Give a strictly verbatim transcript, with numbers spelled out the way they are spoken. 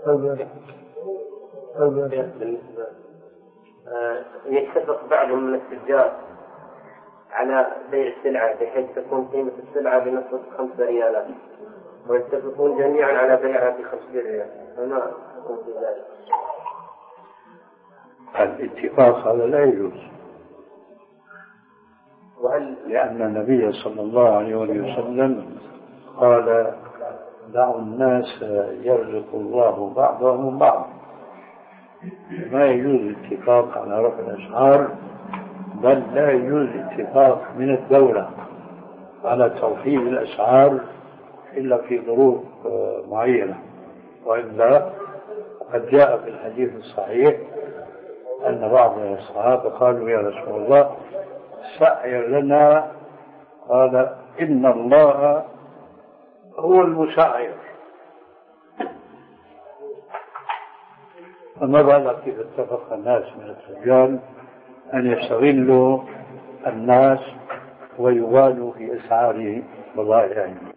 بالنسبة يتفق بعضهم من التجار على بيع السلعة بحيث تكون قيمة السلعة بنصف خمسة ريالات ويتفقون جميعا على بيعها بخمسين ريال، فما يكون في ذلك؟ الاتفاق هذا لا يجوز، وهل لأن النبي صلى الله عليه وسلم قال دعوا الناس يرزق الله بعضهم بعض، ما يجوز الاتفاق على رفع الأسعار، بل لا يجوز اتفاق من الدولة على توحيد الأسعار إلا في ظروف معينة، وإلا قد جاء في الحديث الصحيح أن بعض الصحابة قالوا يا رسول الله سعر لنا، قال إن الله هو المسعر. فما بالك إذا اتفق الناس من التجار أن يستغلوا الناس ويغالوا في أسعار بضائعهم.